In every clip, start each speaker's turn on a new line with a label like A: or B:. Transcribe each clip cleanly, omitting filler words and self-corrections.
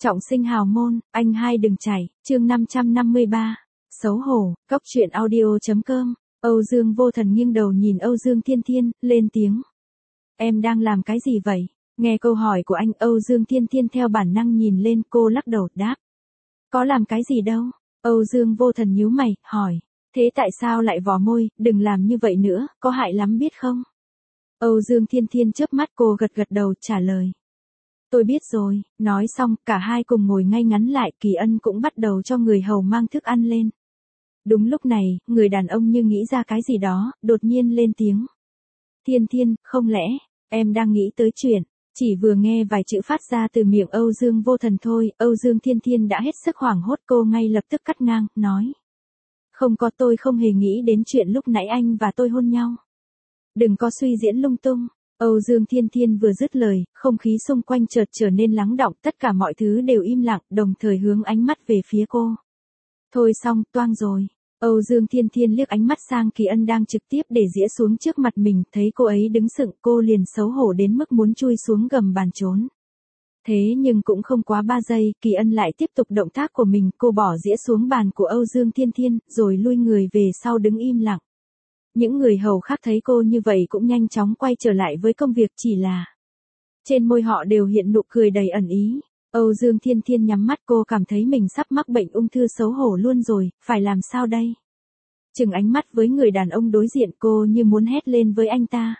A: Trọng sinh hào môn, anh hai đừng chảy, chương 553. Xấu hổ, cóc truyện audio.com. Âu Dương Vô Thần nghiêng đầu nhìn Âu Dương Thiên Thiên, lên tiếng. Em đang làm cái gì vậy? Nghe câu hỏi của anh, Âu Dương Thiên Thiên theo bản năng nhìn lên, cô lắc đầu đáp. Có làm cái gì đâu. Âu Dương Vô Thần nhíu mày, hỏi. Thế tại sao lại vò môi, đừng làm như vậy nữa, có hại lắm biết không? Âu Dương Thiên Thiên chớp mắt, cô gật gật đầu trả lời. Tôi biết rồi, nói xong, cả hai cùng ngồi ngay ngắn lại, Kỳ Ân cũng bắt đầu cho người hầu mang thức ăn lên. Đúng lúc này, người đàn ông như nghĩ ra cái gì đó, đột nhiên lên tiếng. Thiên Thiên, không lẽ, em đang nghĩ tới chuyện, chỉ vừa nghe vài chữ phát ra từ miệng Âu Dương Vô Thần thôi, Âu Dương Thiên Thiên đã hết sức hoảng hốt, cô ngay lập tức cắt ngang, nói. Không có, tôi không hề nghĩ đến chuyện lúc nãy anh và tôi hôn nhau. Đừng có suy diễn lung tung. Âu Dương Thiên Thiên vừa dứt lời, không khí xung quanh chợt trở nên lắng đọng, tất cả mọi thứ đều im lặng, đồng thời hướng ánh mắt về phía cô. Thôi xong, toang rồi. Âu Dương Thiên Thiên liếc ánh mắt sang Kỳ Ân đang trực tiếp để dĩa xuống trước mặt mình, thấy cô ấy đứng sững, cô liền xấu hổ đến mức muốn chui xuống gầm bàn trốn. Thế nhưng cũng không quá 3 giây, Kỳ Ân lại tiếp tục động tác của mình, cô bỏ dĩa xuống bàn của Âu Dương Thiên Thiên, rồi lui người về sau đứng im lặng. Những người hầu khác thấy cô như vậy cũng nhanh chóng quay trở lại với công việc, chỉ là trên môi họ đều hiện nụ cười đầy ẩn ý. Âu Dương Thiên Thiên nhắm mắt, cô cảm thấy mình sắp mắc bệnh ung thư, xấu hổ luôn rồi, phải làm sao đây? Chừng ánh mắt với người đàn ông đối diện, cô như muốn hét lên với anh ta.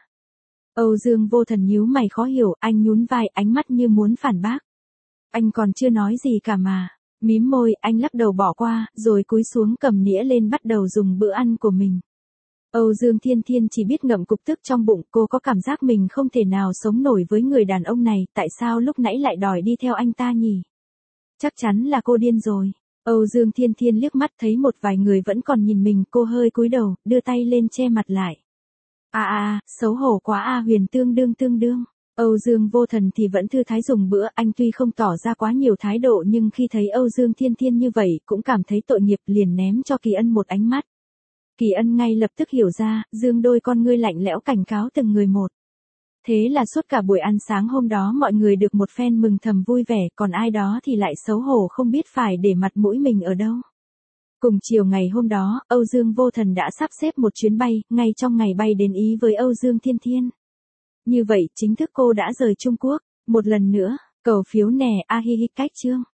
A: Âu Dương Vô Thần nhíu mày khó hiểu, anh nhún vai, ánh mắt như muốn phản bác. Anh còn chưa nói gì cả mà. Mím môi, anh lắc đầu bỏ qua, rồi cúi xuống cầm nĩa lên bắt đầu dùng bữa ăn của mình. Âu Dương Thiên Thiên chỉ biết ngậm cục tức trong bụng, cô có cảm giác mình không thể nào sống nổi với người đàn ông này, tại sao lúc nãy lại đòi đi theo anh ta nhỉ? Chắc chắn là cô điên rồi. Âu Dương Thiên Thiên liếc mắt thấy một vài người vẫn còn nhìn mình, cô hơi cúi đầu, đưa tay lên che mặt lại. Xấu hổ quá Huyền tương đương. Âu Dương Vô Thần thì vẫn thư thái dùng bữa, anh tuy không tỏ ra quá nhiều thái độ nhưng khi thấy Âu Dương Thiên Thiên như vậy cũng cảm thấy tội nghiệp, liền ném cho Kỳ Ân một ánh mắt. Kỳ Ân ngay lập tức hiểu ra, dương đôi con ngươi lạnh lẽo cảnh cáo từng người một. Thế là suốt cả buổi ăn sáng hôm đó mọi người được một phen mừng thầm vui vẻ, còn ai đó thì lại xấu hổ không biết phải để mặt mũi mình ở đâu. Cùng chiều ngày hôm đó, Âu Dương Vô Thần đã sắp xếp một chuyến bay, ngay trong ngày bay đến Ý với Âu Dương Thiên Thiên. Như vậy, chính thức cô đã rời Trung Quốc. Một lần nữa, cầu phiếu nè, cách chương.